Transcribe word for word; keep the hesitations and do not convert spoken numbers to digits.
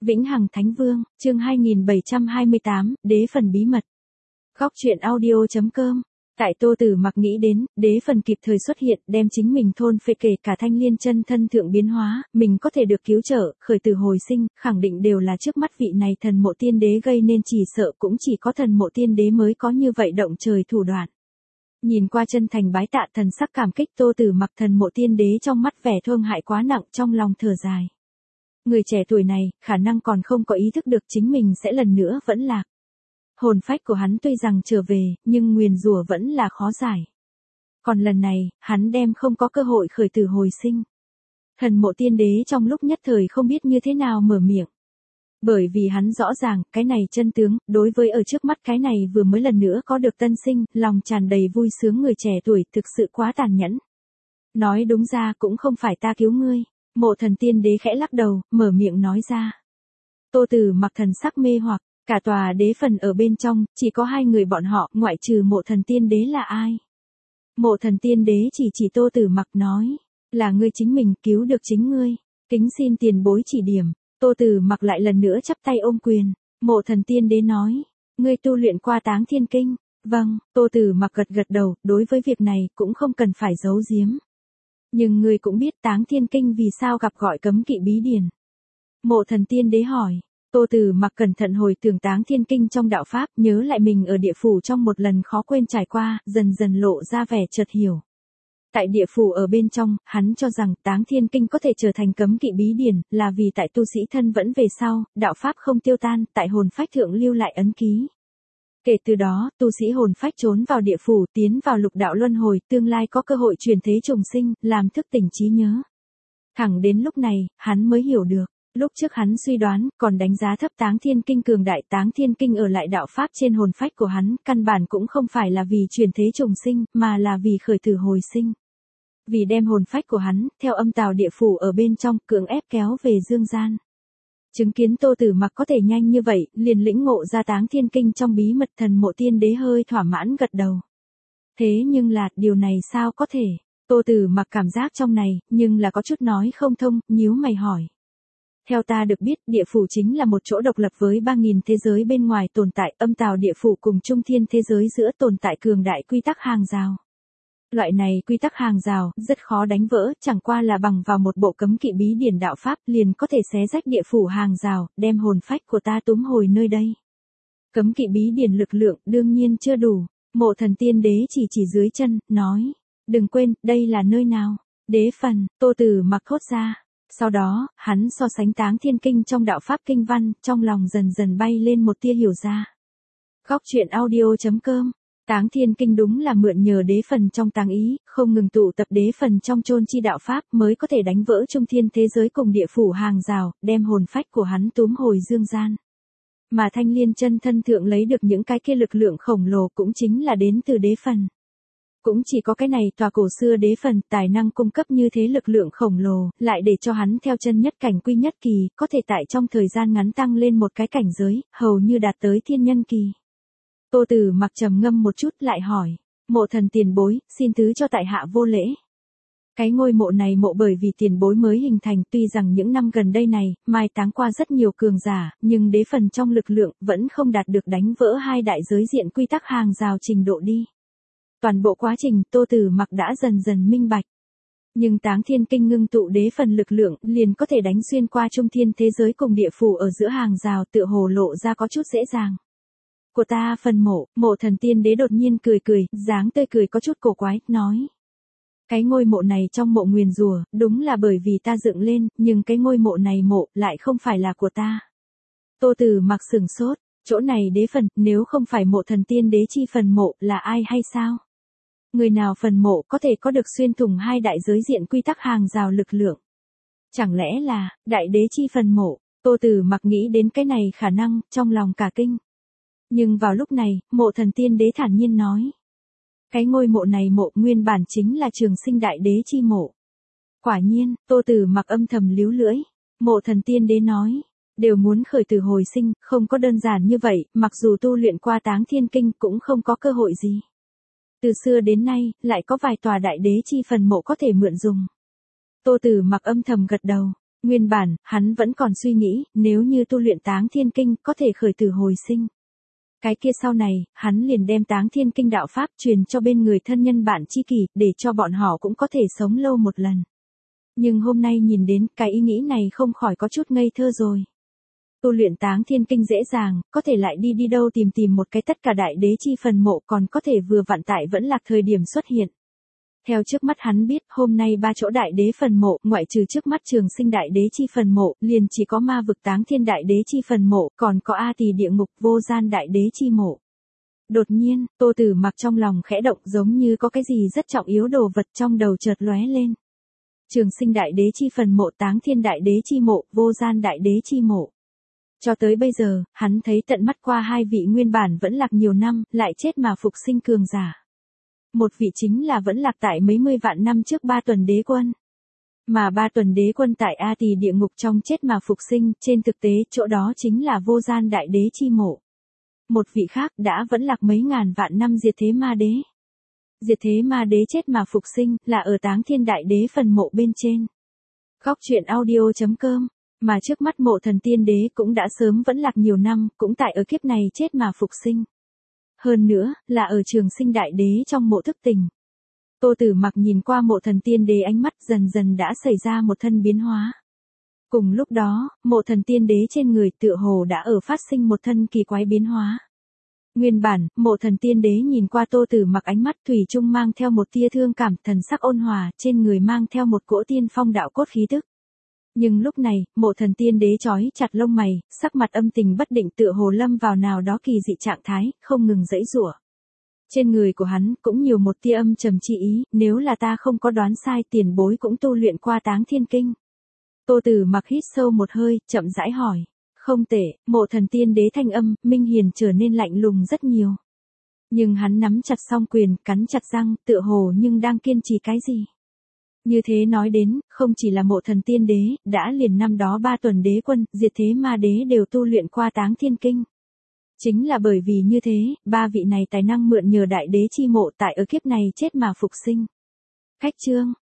Vĩnh Hằng Thánh Vương, chương hai nghìn bảy trăm hai mươi tám, Đế phần bí mật. Góc truyện audio chấm com. Tại Tô Tử Mặc nghĩ đến, đế phần kịp thời xuất hiện, đem chính mình thôn phệ kể cả thanh liên chân thân thượng biến hóa, mình có thể được cứu trợ, khởi tử hồi sinh, khẳng định đều là trước mắt vị này thần mộ tiên đế gây nên, chỉ sợ cũng chỉ có thần mộ tiên đế mới có như vậy động trời thủ đoạn. Nhìn qua chân thành bái tạ, thần sắc cảm kích, Tô Tử Mặc thần mộ tiên đế trong mắt vẻ thương hại quá nặng, trong lòng thở dài. Người trẻ tuổi này, khả năng còn không có ý thức được chính mình sẽ lần nữa vẫn lạc. Hồn phách của hắn tuy rằng trở về, nhưng nguyền rủa vẫn là khó giải. Còn lần này, hắn đem không có cơ hội khởi tử hồi sinh. Thần mộ tiên đế trong lúc nhất thời không biết như thế nào mở miệng. Bởi vì hắn rõ ràng, cái này chân tướng, đối với ở trước mắt cái này vừa mới lần nữa có được tân sinh, lòng tràn đầy vui sướng người trẻ tuổi thực sự quá tàn nhẫn. Nói đúng ra cũng không phải ta cứu ngươi. Mộ thần tiên đế khẽ lắc đầu, mở miệng nói ra. Tô Tử Mặc thần sắc mê hoặc, cả tòa đế phần ở bên trong, chỉ có hai người bọn họ, ngoại trừ mộ thần tiên đế là ai? Mộ thần tiên đế chỉ chỉ Tô Tử Mặc nói, là ngươi chính mình cứu được chính ngươi, kính xin tiền bối chỉ điểm. Tô Tử Mặc lại lần nữa chắp tay ôm quyền, mộ thần tiên đế nói, ngươi tu luyện qua Táng Thiên Kinh. Vâng, Tô Tử Mặc gật gật đầu, đối với việc này cũng không cần phải giấu giếm. Nhưng ngươi cũng biết Táng Thiên Kinh vì sao gặp gọi cấm kỵ bí điển. Mộ thần tiên đế hỏi, Tô Tử Mặc cẩn thận hồi tưởng Táng Thiên Kinh trong đạo pháp, nhớ lại mình ở địa phủ trong một lần khó quên trải qua, dần dần lộ ra vẻ chợt hiểu. Tại địa phủ ở bên trong, hắn cho rằng Táng Thiên Kinh có thể trở thành cấm kỵ bí điển, là vì tại tu sĩ thân vẫn về sau, đạo pháp không tiêu tan, tại hồn phách thượng lưu lại ấn ký. Kể từ đó, tu sĩ hồn phách trốn vào địa phủ, tiến vào lục đạo luân hồi, tương lai có cơ hội chuyển thế trùng sinh, làm thức tỉnh trí nhớ. Thẳng đến lúc này, hắn mới hiểu được. Lúc trước hắn suy đoán, còn đánh giá thấp Táng Thiên Kinh cường đại, Táng Thiên Kinh ở lại đạo pháp trên hồn phách của hắn, căn bản cũng không phải là vì chuyển thế trùng sinh, mà là vì khởi tử hồi sinh. Vì đem hồn phách của hắn, theo âm tào địa phủ ở bên trong, cưỡng ép kéo về dương gian. Chứng kiến Tô Tử Mặc có thể nhanh như vậy, liền lĩnh ngộ ra Táng Thiên Kinh trong bí mật, thần mộ tiên đế hơi thỏa mãn gật đầu. Thế nhưng là, điều này sao có thể? Tô Tử Mặc cảm giác trong này, nhưng là có chút nói không thông, nhíu mày hỏi. Theo ta được biết, địa phủ chính là một chỗ độc lập với ba nghìn thế giới bên ngoài tồn tại, âm tào địa phủ cùng trung thiên thế giới giữa tồn tại cường đại quy tắc hàng rào. Loại này quy tắc hàng rào, rất khó đánh vỡ, chẳng qua là bằng vào một bộ cấm kỵ bí điển đạo pháp, liền có thể xé rách địa phủ hàng rào, đem hồn phách của ta túm hồi nơi đây. Cấm kỵ bí điển lực lượng, đương nhiên chưa đủ. Mộ thần tiên đế chỉ chỉ dưới chân, nói, đừng quên, đây là nơi nào? Đế phần. Tô Tử Mặc thốt ra. Sau đó, hắn so sánh Táng Thiên Kinh trong đạo pháp kinh văn, trong lòng dần dần bay lên một tia hiểu ra. Góc truyện audio chấm com. Táng Thiên Kinh đúng là mượn nhờ đế phần trong táng ý, không ngừng tụ tập đế phần trong chôn chi đạo pháp, mới có thể đánh vỡ trung thiên thế giới cùng địa phủ hàng rào, đem hồn phách của hắn túm hồi dương gian. Mà thanh liên chân thân thượng lấy được những cái kia lực lượng khổng lồ cũng chính là đến từ đế phần. Cũng chỉ có cái này tòa cổ xưa đế phần, tài năng cung cấp như thế lực lượng khổng lồ, lại để cho hắn theo chân nhất cảnh quy nhất kỳ, có thể tại trong thời gian ngắn tăng lên một cái cảnh giới, hầu như đạt tới thiên nhân kỳ. Tô Tử Mặc trầm ngâm một chút lại hỏi, mộ thần tiền bối, xin thứ cho tại hạ vô lễ. Cái ngôi mộ này mộ bởi vì tiền bối mới hình thành, tuy rằng những năm gần đây này, mai táng qua rất nhiều cường giả, nhưng đế phần trong lực lượng, vẫn không đạt được đánh vỡ hai đại giới diện quy tắc hàng rào trình độ đi. Toàn bộ quá trình, Tô Tử Mặc đã dần dần minh bạch. Nhưng Táng Thiên Kinh ngưng tụ đế phần lực lượng, liền có thể đánh xuyên qua trung thiên thế giới cùng địa phủ ở giữa hàng rào, tựa hồ lộ ra có chút dễ dàng. Của ta phần mộ, mộ thần tiên đế đột nhiên cười cười, dáng tươi cười có chút cổ quái, nói. Cái ngôi mộ này trong mộ nguyền rủa, đúng là bởi vì ta dựng lên, nhưng cái ngôi mộ này mộ, lại không phải là của ta. Tô Tử Mặc sửng sốt, chỗ này đế phần, nếu không phải mộ thần tiên đế chi phần mộ, là ai hay sao? Người nào phần mộ có thể có được xuyên thủng hai đại giới diện quy tắc hàng rào lực lượng? Chẳng lẽ là, đại đế chi phần mộ? Tô Tử Mặc nghĩ đến cái này khả năng, trong lòng cả kinh. Nhưng vào lúc này, mộ thần tiên đế thản nhiên nói. Cái ngôi mộ này mộ nguyên bản chính là trường sinh đại đế chi mộ. Quả nhiên, Tô Tử Mặc âm thầm líu lưỡi. Mộ thần tiên đế nói, đều muốn khởi tử hồi sinh, không có đơn giản như vậy, mặc dù tu luyện qua Táng Thiên Kinh cũng không có cơ hội gì. Từ xưa đến nay, lại có vài tòa đại đế chi phần mộ có thể mượn dùng. Tô Tử Mặc âm thầm gật đầu. Nguyên bản, hắn vẫn còn suy nghĩ, nếu như tu luyện Táng Thiên Kinh có thể khởi tử hồi sinh. Cái kia sau này, hắn liền đem Táng Thiên Kinh đạo pháp truyền cho bên người thân nhân bạn tri kỷ, để cho bọn họ cũng có thể sống lâu một lần. Nhưng hôm nay nhìn đến, cái ý nghĩ này không khỏi có chút ngây thơ rồi. Tu luyện Táng Thiên Kinh dễ dàng, có thể lại đi đi đâu tìm tìm một cái tất cả đại đế chi phần mộ còn có thể vừa vặn tại vẫn lạc thời điểm xuất hiện. Theo trước mắt hắn biết, hôm nay ba chỗ đại đế phần mộ, ngoại trừ trước mắt Trường Sinh đại đế chi phần mộ, liền chỉ có Ma Vực Táng Thiên đại đế chi phần mộ, còn có A Tỳ địa ngục Vô Gian đại đế chi mộ. Đột nhiên, Tô Tử Mặc trong lòng khẽ động, giống như có cái gì rất trọng yếu đồ vật trong đầu chợt lóe lên. Trường Sinh đại đế chi phần mộ, Táng Thiên đại đế chi mộ, Vô Gian đại đế chi mộ. Cho tới bây giờ, hắn thấy tận mắt qua hai vị nguyên bản vẫn lạc nhiều năm, lại chết mà phục sinh cường giả. Một vị chính là vẫn lạc tại mấy mươi vạn năm trước Ba Tuần Đế Quân. Mà Ba Tuần Đế Quân tại A Tỳ địa ngục trong chết mà phục sinh, trên thực tế chỗ đó chính là Vô Gian đại đế chi mộ. Một vị khác đã vẫn lạc mấy ngàn vạn năm Diệt Thế Ma Đế. Diệt Thế Ma Đế chết mà phục sinh, là ở Táng Thiên đại đế phần mộ bên trên. Góc truyện audio chấm com. Mà trước mắt Mộ Thần Tiên Đế cũng đã sớm vẫn lạc nhiều năm, cũng tại ở kiếp này chết mà phục sinh. Hơn nữa, là ở Trường Sinh đại đế trong mộ thức tỉnh. Tô Tử Mặc nhìn qua Mộ Thần Tiên Đế, ánh mắt dần dần đã xảy ra một thân biến hóa. Cùng lúc đó, Mộ Thần Tiên Đế trên người tựa hồ đã ở phát sinh một thân kỳ quái biến hóa. Nguyên bản, Mộ Thần Tiên Đế nhìn qua Tô Tử Mặc, ánh mắt thủy chung mang theo một tia thương cảm, thần sắc ôn hòa, trên người mang theo một cỗ tiên phong đạo cốt khí tức. Nhưng lúc này, Mộ Thần Tiên Đế chói chặt lông mày, sắc mặt âm tình bất định, tựa hồ lâm vào nào đó kỳ dị trạng thái, không ngừng giãy giụa. Trên người của hắn cũng nhiều một tia âm trầm chi ý, nếu là ta không có đoán sai, tiền bối cũng tu luyện qua Táng Thiên Kinh. Tô Tử Mặc hít sâu một hơi, chậm rãi hỏi. Không tệ, Mộ Thần Tiên Đế thanh âm, minh hiền trở nên lạnh lùng rất nhiều. Nhưng hắn nắm chặt song quyền, cắn chặt răng, tựa hồ nhưng đang kiên trì cái gì. Như thế nói đến, không chỉ là Mộ Thần Tiên Đế, đã liền năm đó Ba Tuần Đế Quân, Diệt Thế Ma Đế đều tu luyện qua Táng Thiên Kinh. Chính là bởi vì như thế, ba vị này tài năng mượn nhờ đại đế chi mộ tại ở kiếp này chết mà phục sinh. Cách chương,